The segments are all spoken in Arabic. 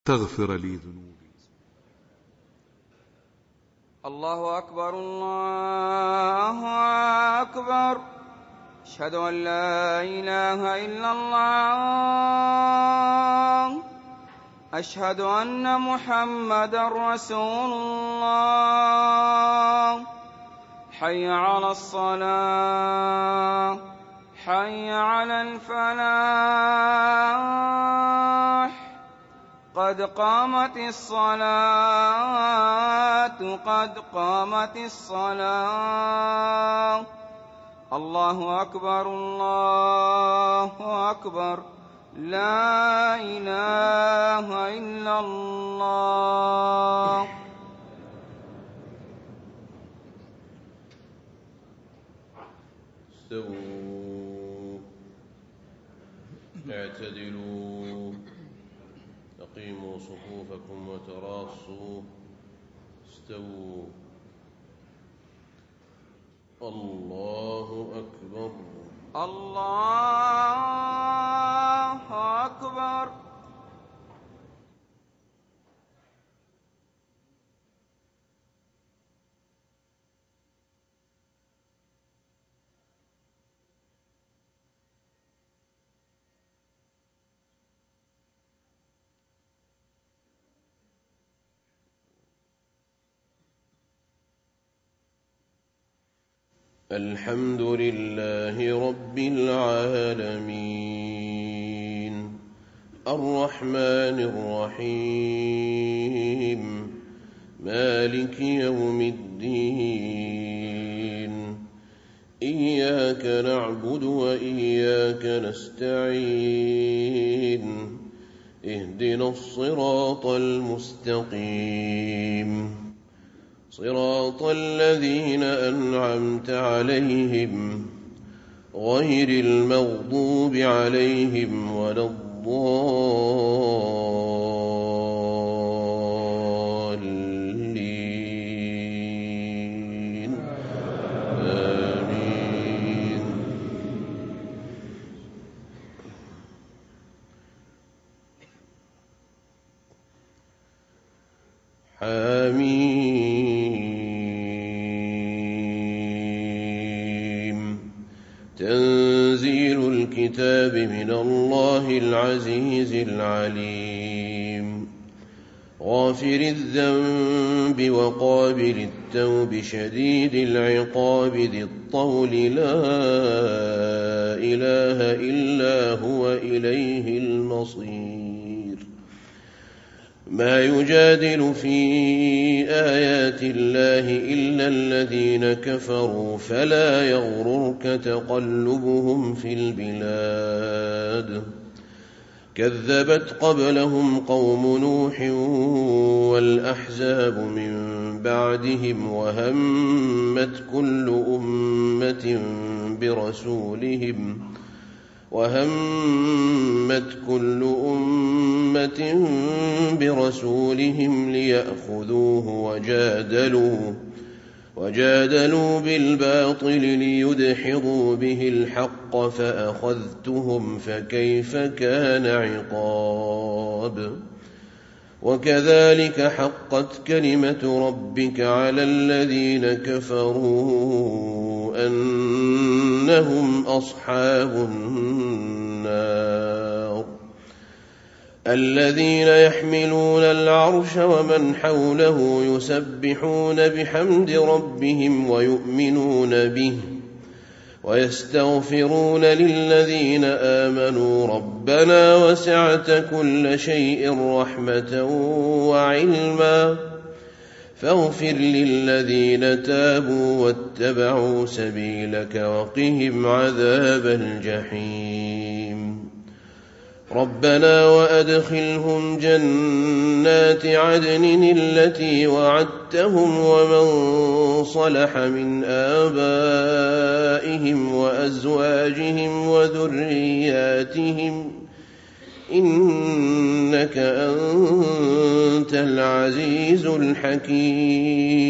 تغفر لي ذنوبي. الله أكبر الله أكبر. أشهد أن لا إله إلا الله. أشهد أن محمدا رسول الله. حي على الصلاة، حي على الفلاح. قد قامت الصلاة، قد قامت الصلاة. الله أكبر الله أكبر. لا إله إلا الله. استووا، اعتدلوا، أقيموا صفوفكم وتراصوا. استووا. الله أكبر الله أكبر. الحمد لله رب العالمين، الرحمن الرحيم، مالك يوم الدين. إياك نعبد وإياك نستعين. اهدنا الصراط المستقيم، صراط الذين أنعمت عليهم غير المغضوب عليهم ولا الضالين. آمين. حميم. تنزيل الكتاب من الله العزيز العليم، غافر الذنب وقابل التوب شديد العقاب ذي الطول لا إله إلا هو إليه المصير. ما يجادل في آيات الله إلا الذين كفروا فلا يغررك تقلبهم في البلاد. كذبت قبلهم قوم نوح والأحزاب من بعدهم وهمت كل أمة برسولهم ليأخذوه وجادلوا بالباطل ليدحضوا به الحق فأخذتهم فكيف كان عقاب. وكذلك حقت كلمة ربك على الذين كفروا أنهم أصحاب النار. الذين يحملون العرش ومن حوله يسبحون بحمد ربهم ويؤمنون به ويستغفرون للذين آمنوا ربنا وسعت كل شيء رحمة وعلما فاغفر للذين تابوا واتبعوا سبيلك وقهم عذاب الجحيم. ربنا وأدخلهم جنات عدن التي وعدتهم ومن صلح من آبائهم وأزواجهم وذرياتهم إنك أنت العزيز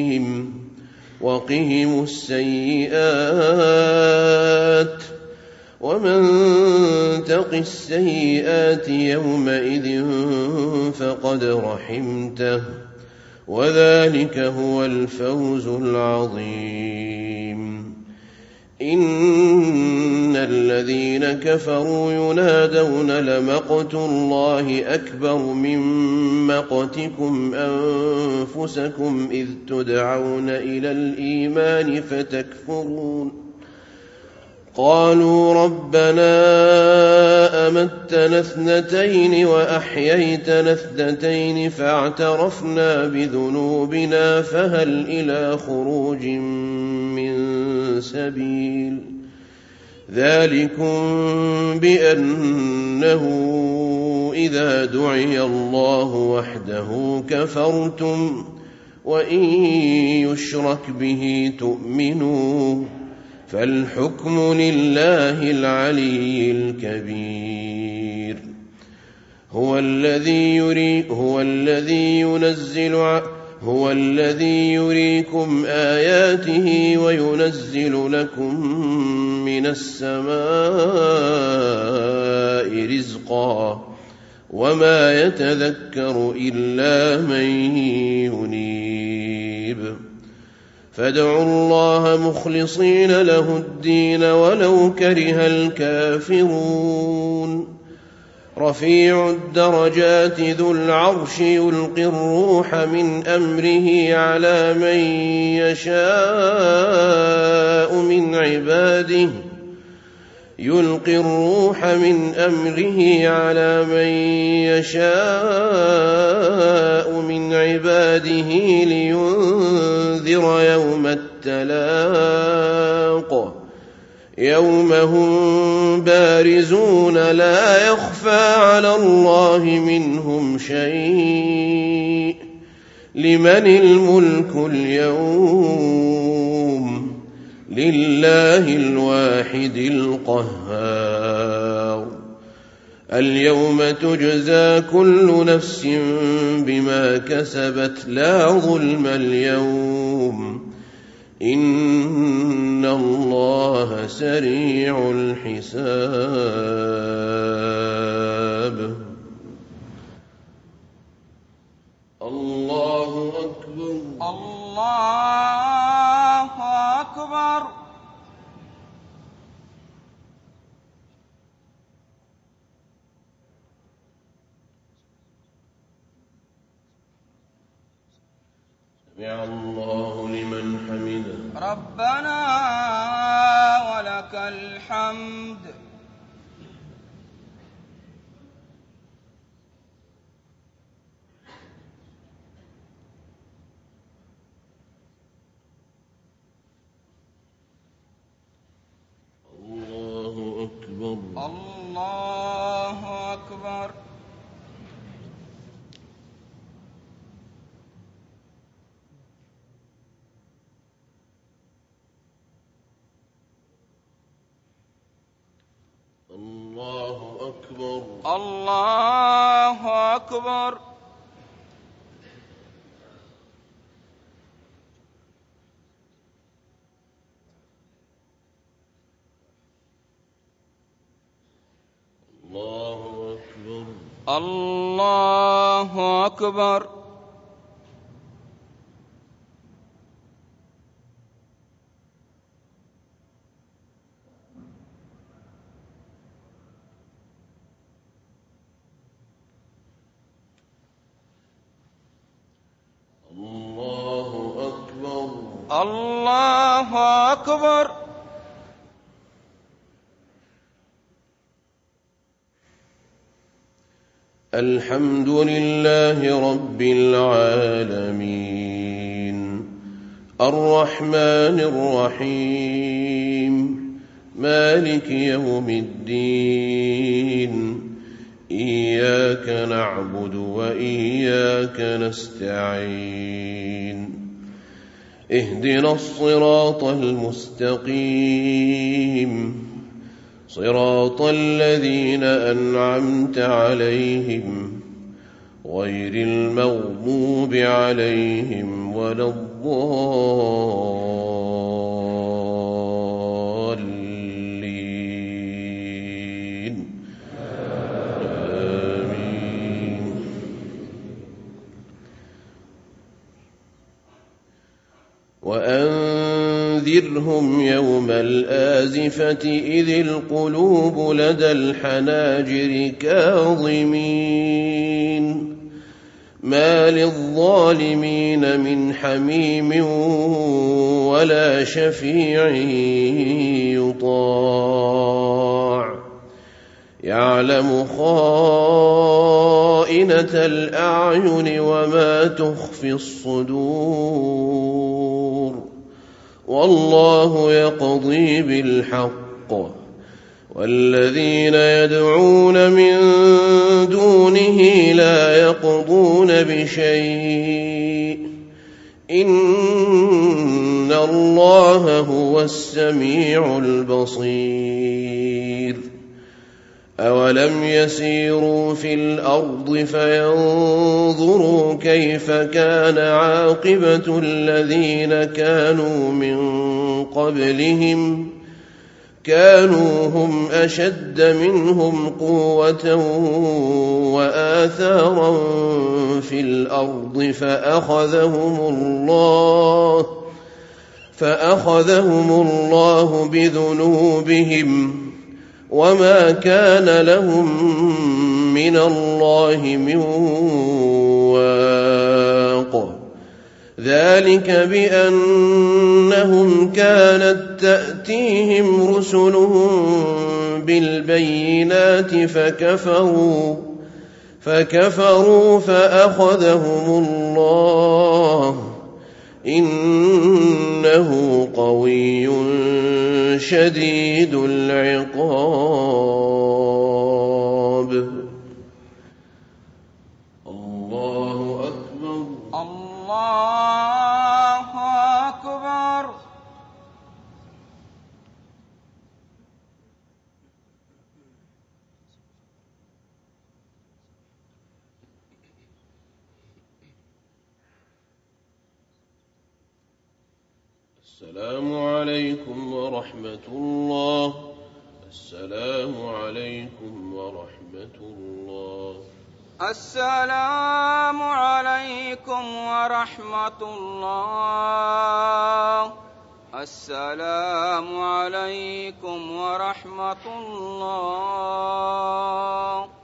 الحكيم. وقهم السيئات ومن تق السيئات يومئذ فقد رحمته وذلك هو الفوز العظيم. إن الذين كفروا ينادون لمقت الله أكبر من مقتكم أنفسكم إذ تدعون إلى الإيمان فتكفرون. قالوا ربنا أمتنا اثنتين وأحييتنا اثنتين فاعترفنا بذنوبنا فهل إلى خروج من سبيل. ذلكم بأنه إذا دعي الله وحده كفرتم وإن يشرك به تؤمنوا فالحكم لله العلي الكبير. هو الذي يريكم آياته وينزل لكم من السماء رزقا وما يتذكر إلا من ينيب. فادعوا الله مخلصين له الدين ولو كره الكافرون. رفيع الدرجات ذو العرش يلقي الروح من أمره على من يشاء من عباده لينذر يوم التلاق يوم هم بارزون لا يخفى على الله منهم شيء. لمن الملك اليوم؟ لله الواحد القهار. اليوم تجزى كل نفس بما كسبت لا ظلم اليوم إن الله سريع الحساب. الله أكبر. الله أكبر. سمع الله لمن حمده. ربنا ولك الحمد. الله أكبر. الله أكبر. الله أكبر. الله أكبر. الله أكبر. الله أكبر. الله أكبر. الله أكبر. الحمد لله رب العالمين الرحمن الرحيم مالك يوم الدين إياك نعبد وإياك نستعين اهدنا الصراط المستقيم صراط الذين أنعمت عليهم غير المغضوب عليهم ولا الضالين وأنذرهم يوم الآزفة إذ القلوب لدى الحناجر كاظمين ما للظالمين من حميم ولا شفيع يطاع يعلم خائنة الأعين وما تخفي الصدور والله يقضي بالحق والذين يدعون من دونه لا يقضون بشيء إن الله هو السميع البصير أولم يسيروا في الأرض فينظروا كيف كان عاقبة الذين كانوا من قبلهم كانوا هم أشد منهم قوة وآثارا في الأرض فأخذهم الله بذنوبهم وما كان لهم من الله من واق ذلك بأنهم كانت تأتيهم رسلهم بالبينات فكفروا فأخذهم الله إنه قوي شديد العقاب الله أكبر الله أكبر. السلام عليكم ورحمة الله. السلام عليكم ورحمة الله. السلام عليكم ورحمة الله. السلام عليكم ورحمة الله.